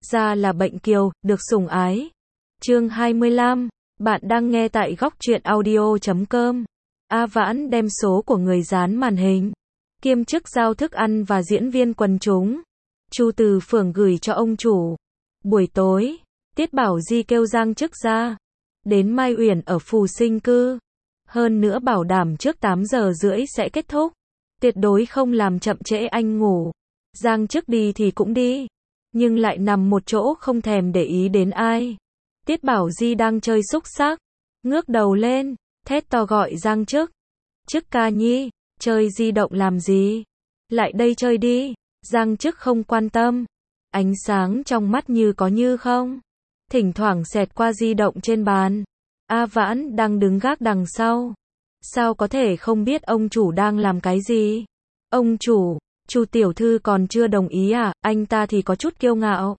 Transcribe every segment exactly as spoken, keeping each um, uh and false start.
ra là bệnh kiều, được sủng ái. Chương hai mươi lăm, bạn đang nghe tại góc truyện audio chấm com. A Vãn đem số của người dán màn hình, kiêm chức giao thức ăn và diễn viên quần chúng. Chu Từ Phường gửi cho ông chủ. Buổi tối, Tiết Bảo Di kêu Giang Chức ra, đến Mai Uyển ở Phù Sinh Cư. Hơn nữa bảo đảm trước tám giờ rưỡi sẽ kết thúc. Tuyệt đối không làm chậm trễ anh ngủ. Giang Chức đi thì cũng đi, nhưng lại nằm một chỗ không thèm để ý đến ai. Tiết Bảo Di đang chơi xúc xắc, ngước đầu lên, thét to gọi Giang Chức. Chức ca nhi, chơi di động làm gì? Lại đây chơi đi. Giang Chức không quan tâm. Ánh sáng trong mắt như có như không. Thỉnh thoảng xẹt qua di động trên bàn. A Vãn đang đứng gác đằng sau. Sao có thể không biết ông chủ đang làm cái gì? Ông chủ, Chu tiểu thư còn chưa đồng ý à? Anh ta thì có chút kiêu ngạo.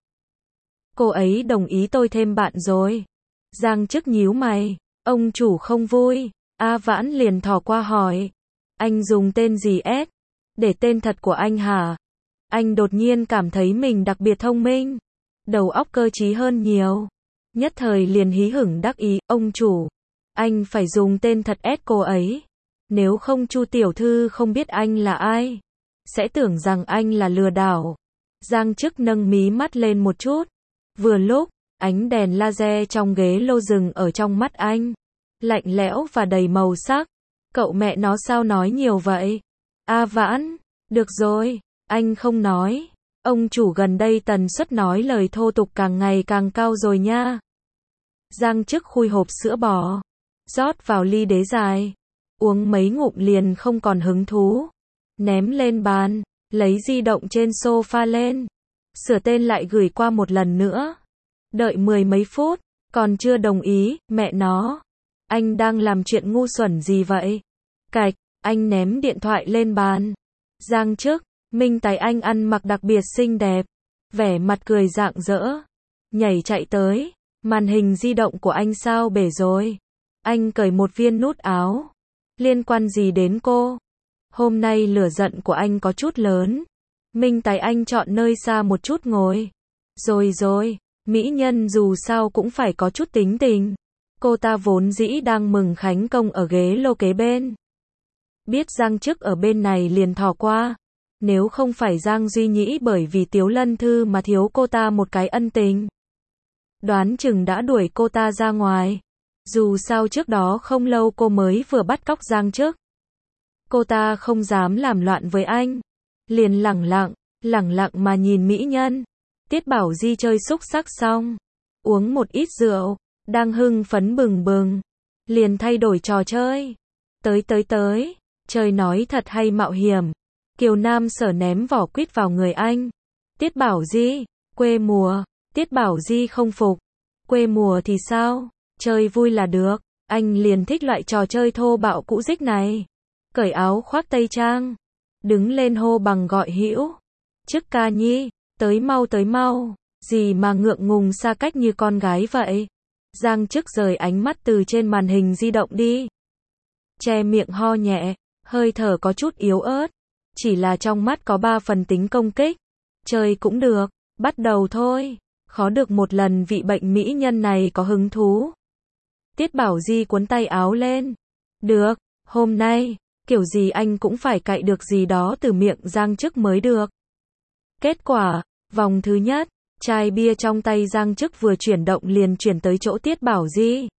Cô ấy đồng ý tôi thêm bạn rồi. Giang Chức nhíu mày. Ông chủ không vui. A Vãn liền thò qua hỏi. Anh dùng tên gì S? Để tên thật của anh hả? Anh đột nhiên cảm thấy mình đặc biệt thông minh. Đầu óc cơ trí hơn nhiều. Nhất thời liền hí hửng đắc ý. Ông chủ, anh phải dùng tên thật S cô ấy. Nếu không Chu tiểu thư không biết anh là ai, sẽ tưởng rằng anh là lừa đảo. Giang Chức nâng mí mắt lên một chút. Vừa lúc, ánh đèn laser trong ghế lô rừng ở trong mắt anh. Lạnh lẽo và đầy màu sắc. Cậu mẹ nó sao nói nhiều vậy? A Vãn, được rồi, anh không nói. Ông chủ gần đây tần suất nói lời thô tục càng ngày càng cao rồi nha. Giang Chức khui hộp sữa bò, rót vào ly đế dài. Uống mấy ngụm liền không còn hứng thú. Ném lên bàn, lấy di động trên sofa lên. Sửa tên lại gửi qua một lần nữa. Đợi mười mấy phút, còn chưa đồng ý, mẹ nó. Anh đang làm chuyện ngu xuẩn gì vậy? Cạch, anh ném điện thoại lên bàn. Giang Chức, Minh Tài anh ăn mặc đặc biệt xinh đẹp. Vẻ mặt cười rạng rỡ. Nhảy chạy tới. Màn hình di động của anh sao bể rồi? Anh cởi một viên nút áo. Liên quan gì đến cô? Hôm nay lửa giận của anh có chút lớn. Minh Tài anh chọn nơi xa một chút ngồi. Rồi rồi, mỹ nhân dù sao cũng phải có chút tính tình. Cô ta vốn dĩ đang mừng khánh công ở ghế lô kế bên. Biết Giang Chức ở bên này liền thò qua. Nếu không phải Giang Duy Nhĩ bởi vì Tiếu Lân Thư mà thiếu cô ta một cái ân tình, đoán chừng đã đuổi cô ta ra ngoài. Dù sao trước đó không lâu cô mới vừa bắt cóc Giang Chức. Cô ta không dám làm loạn với anh. Liền lẳng lặng, lẳng lặng mà nhìn mỹ nhân. Tiết Bảo Di chơi xúc xắc xong, uống một ít rượu, đang hưng phấn bừng bừng. Liền thay đổi trò chơi. Tới tới tới, chơi nói thật hay mạo hiểm. Kiều Nam Sở ném vỏ quýt vào người anh. Tiết Bảo Di, quê mùa. Tiết Bảo Di không phục. Quê mùa thì sao? Chơi vui là được. Anh liền thích loại trò chơi thô bạo cũ dích này. Cởi áo khoác tây trang, đứng lên hô bằng gọi hữu. Chức ca nhi, tới mau tới mau. Gì mà ngượng ngùng xa cách như con gái vậy? Giang Chức rời ánh mắt từ trên màn hình di động đi. Che miệng ho nhẹ, hơi thở có chút yếu ớt. Chỉ là trong mắt có ba phần tính công kích. Chơi cũng được, bắt đầu thôi. Khó được một lần vị bệnh mỹ nhân này có hứng thú. Tiết Bảo Di cuốn tay áo lên. Được, hôm nay, kiểu gì anh cũng phải cạy được gì đó từ miệng Giang Chức mới được. Kết quả, vòng thứ nhất, chai bia trong tay Giang Chức vừa chuyển động liền chuyển tới chỗ Tiết Bảo Di.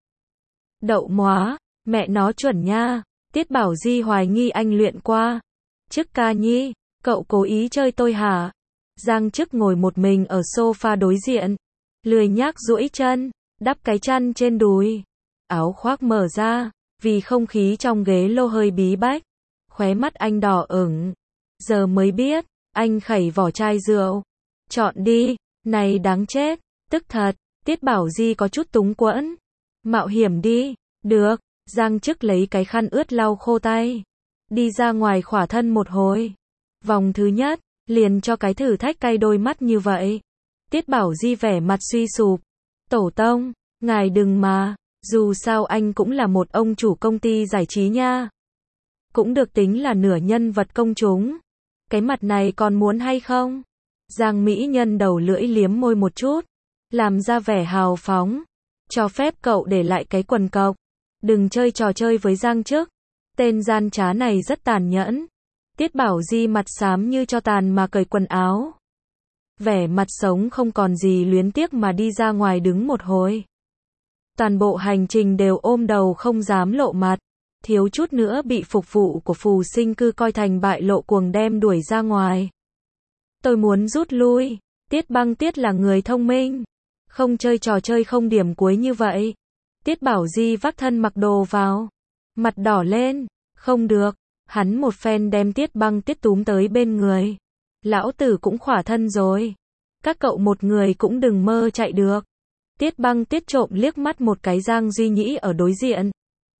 Đậu móa, mẹ nó chuẩn nha. Tiết Bảo Di hoài nghi anh luyện qua. Chức ca nhi, cậu cố ý chơi tôi hả? Giang Chức ngồi một mình ở sofa đối diện. Lười nhác duỗi chân, đắp cái chăn trên đùi. Áo khoác mở ra, vì không khí trong ghế lô hơi bí bách. Khóe mắt anh đỏ ửng. Giờ mới biết, anh khẩy vỏ chai rượu. Chọn đi, này đáng chết, tức thật. Tiết Bảo Di có chút túng quẫn. Mạo hiểm đi, được. Giang Chức lấy cái khăn ướt lau khô tay. Đi ra ngoài khỏa thân một hồi. Vòng thứ nhất, liền cho cái thử thách cay đôi mắt như vậy. Tiết Bảo Di vẻ mặt suy sụp. Tổ tông, ngài đừng mà, dù sao anh cũng là một ông chủ công ty giải trí nha. Cũng được tính là nửa nhân vật công chúng. Cái mặt này còn muốn hay không? Giang mỹ nhân đầu lưỡi liếm môi một chút, làm ra vẻ hào phóng. Cho phép cậu để lại cái quần cộc. Đừng chơi trò chơi với Giang Chức. Tên gian trá này rất tàn nhẫn. Tiết Bảo Di mặt xám như cho tàn mà cởi quần áo. Vẻ mặt sống không còn gì luyến tiếc mà đi ra ngoài đứng một hồi. Toàn bộ hành trình đều ôm đầu không dám lộ mặt. Thiếu chút nữa bị phục vụ của Phù Sinh Cư coi thành bại lộ cuồng đem đuổi ra ngoài. Tôi muốn rút lui. Tiết Băng Tiết là người thông minh. Không chơi trò chơi không điểm cuối như vậy. Tiết Bảo Di vác thân mặc đồ vào. Mặt đỏ lên. Không được. Hắn một phen đem Tiết Băng Tiết túm tới bên người. Lão tử cũng khỏa thân rồi. Các cậu một người cũng đừng mơ chạy được. Tiết Băng Tiết trộm liếc mắt một cái Giang Duy Nhĩ ở đối diện.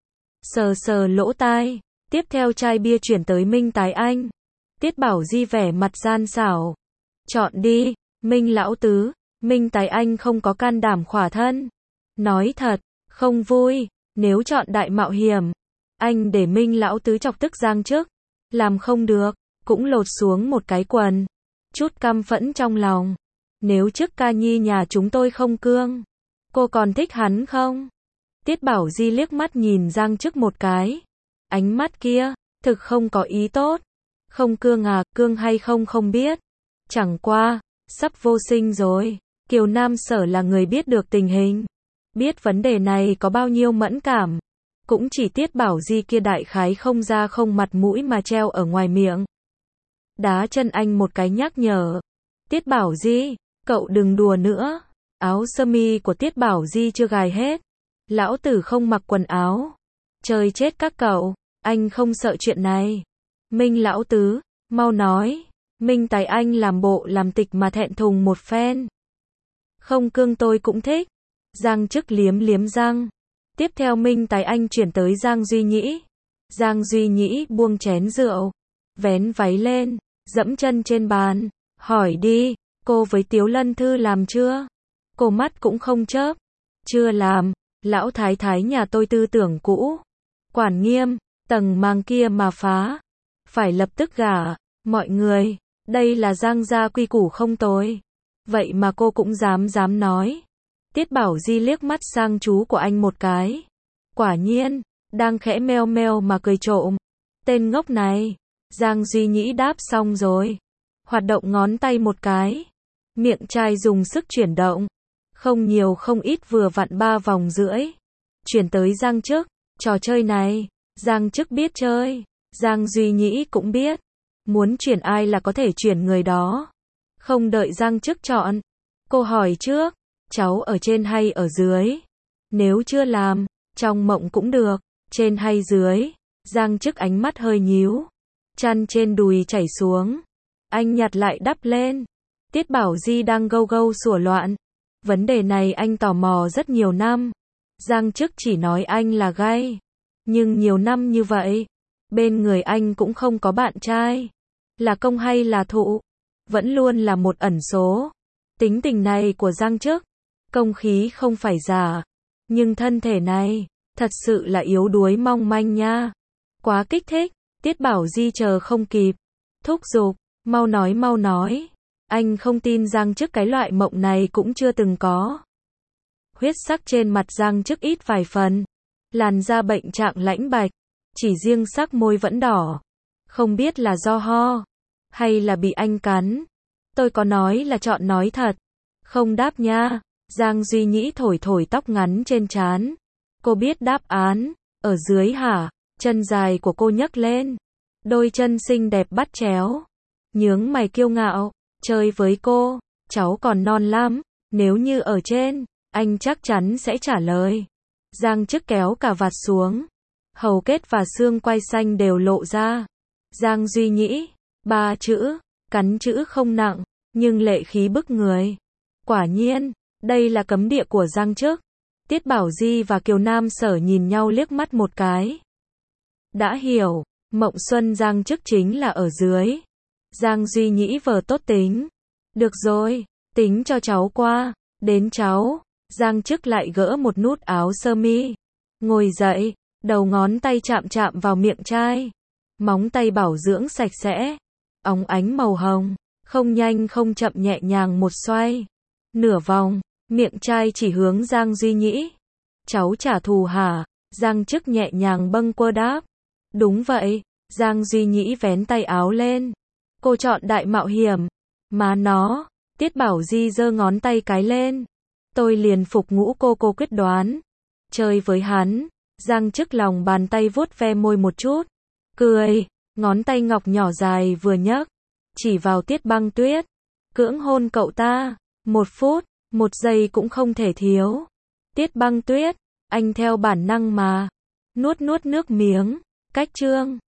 Sờ sờ lỗ tai. Tiếp theo chai bia chuyển tới Minh Tái Anh. Tiết Bảo Di vẻ mặt gian xảo. Chọn đi, Minh lão tứ. Minh Tái Anh không có can đảm khỏa thân. Nói thật, không vui. Nếu chọn đại mạo hiểm, anh để Minh lão tứ chọc tức Giang Chức. Làm không được, cũng lột xuống một cái quần. Chút căm phẫn trong lòng. Nếu Chức ca nhi nhà chúng tôi không cương, cô còn thích hắn không? Tiết Bảo Di liếc mắt nhìn Giang Chức một cái. Ánh mắt kia, thực không có ý tốt. Không cương à, cương hay không không biết. Chẳng qua, sắp vô sinh rồi. Kiều Nam Sở là người biết được tình hình. Biết vấn đề này có bao nhiêu mẫn cảm. Cũng chỉ Tiết Bảo Di kia đại khái không da không mặt mũi mà treo ở ngoài miệng. Đá chân anh một cái nhắc nhở. Tiết Bảo Di, cậu đừng đùa nữa. Áo sơ mi của Tiết Bảo Di chưa gài hết. Lão tử không mặc quần áo. Chơi chết các cậu. Anh không sợ chuyện này. Minh lão tứ, mau nói. Minh Tài Anh làm bộ làm tịch mà thẹn thùng một phen. Không cương tôi cũng thích. Giang Chức liếm liếm răng. Tiếp theo Minh Tài Anh chuyển tới Giang Duy Nhĩ. Giang Duy Nhĩ buông chén rượu. Vén váy lên. Dẫm chân trên bàn. Hỏi đi, cô với Tiếu Lân Thư làm chưa? Cô mắt cũng không chớp. Chưa làm. Lão thái thái nhà tôi tư tưởng cũ. Quản nghiêm. Tầng màng kia mà phá. Phải lập tức gả. Mọi người, đây là Giang gia quy củ không tồi. Vậy mà cô cũng dám dám nói. Tiết Bảo Di liếc mắt sang chú của anh một cái. Quả nhiên, đang khẽ meo meo mà cười trộm. Tên ngốc này. Giang Duy Nhĩ đáp xong rồi. Hoạt động ngón tay một cái. Miệng chai dùng sức chuyển động. Không nhiều không ít vừa vặn ba vòng rưỡi. Chuyển tới Giang Chức. Trò chơi này, Giang Chức biết chơi. Giang Duy Nhĩ cũng biết. Muốn chuyển ai là có thể chuyển người đó. Không đợi Giang Chức chọn. Cô hỏi trước. Cháu ở trên hay ở dưới? Nếu chưa làm, trong mộng cũng được. Trên hay dưới? Giang Chức ánh mắt hơi nhíu. Chăn trên đùi chảy xuống. Anh nhặt lại đắp lên. Tiết Bảo Di đang gâu gâu sủa loạn. Vấn đề này anh tò mò rất nhiều năm. Giang Chức chỉ nói anh là gay. Nhưng nhiều năm như vậy, bên người anh cũng không có bạn trai. Là công hay là thụ? Vẫn luôn là một ẩn số. Tính tình này của Giang Chức, công khí không phải giả. Nhưng thân thể này, thật sự là yếu đuối mong manh nha. Quá kích thích. Tiết Bảo Di chờ không kịp. Thúc giục, mau nói mau nói. Anh không tin Giang Chức cái loại mộng này cũng chưa từng có. Huyết sắc trên mặt Giang Chức ít vài phần. Làn da bệnh trạng lãnh bạch. Chỉ riêng sắc môi vẫn đỏ. Không biết là do ho. Hay là bị anh cắn. Tôi có nói là chọn nói thật. Không đáp nha. Giang Duy Nhĩ thổi thổi tóc ngắn trên trán. Cô biết đáp án. Ở dưới hả? Chân dài của cô nhấc lên. Đôi chân xinh đẹp bắt chéo. Nhướng mày kiêu ngạo. Chơi với cô. Cháu còn non lắm. Nếu như ở trên, anh chắc chắn sẽ trả lời. Giang Chức kéo cả vạt xuống. Hầu kết và xương quai xanh đều lộ ra. Giang Duy Nhĩ. Ba chữ. Cắn chữ không nặng. Nhưng lệ khí bức người. Quả nhiên, đây là cấm địa của Giang Chức. Tiết Bảo Di và Kiều Nam Sở nhìn nhau liếc mắt một cái. Đã hiểu. Mộng xuân Giang Chức chính là ở dưới. Giang Duy Nhĩ vờ tốt tính. Được rồi. Tính cho cháu qua. Đến cháu. Giang Chức lại gỡ một nút áo sơ mi. Ngồi dậy. Đầu ngón tay chạm chạm vào miệng chai. Móng tay bảo dưỡng sạch sẽ. Óng ánh màu hồng. Không nhanh không chậm nhẹ nhàng một xoay. Nửa vòng, miệng trai chỉ hướng Giang Duy Nhĩ. Cháu trả thù hả? Giang Chức nhẹ nhàng bâng quơ đáp. Đúng vậy, Giang Duy Nhĩ vén tay áo lên. Cô chọn đại mạo hiểm. Má nó, Tiết Bảo Di giơ ngón tay cái lên. Tôi liền phục ngũ cô cô quyết đoán. Chơi với hắn, Giang Chức lòng bàn tay vuốt ve môi một chút. Cười, ngón tay ngọc nhỏ dài vừa nhấc. Chỉ vào Tiết Băng Tuyết. Cưỡng hôn cậu ta. Một phút, một giây cũng không thể thiếu. Tiết Băng Tuyết, anh theo bản năng mà. Nuốt nuốt nước miếng. Cách chương.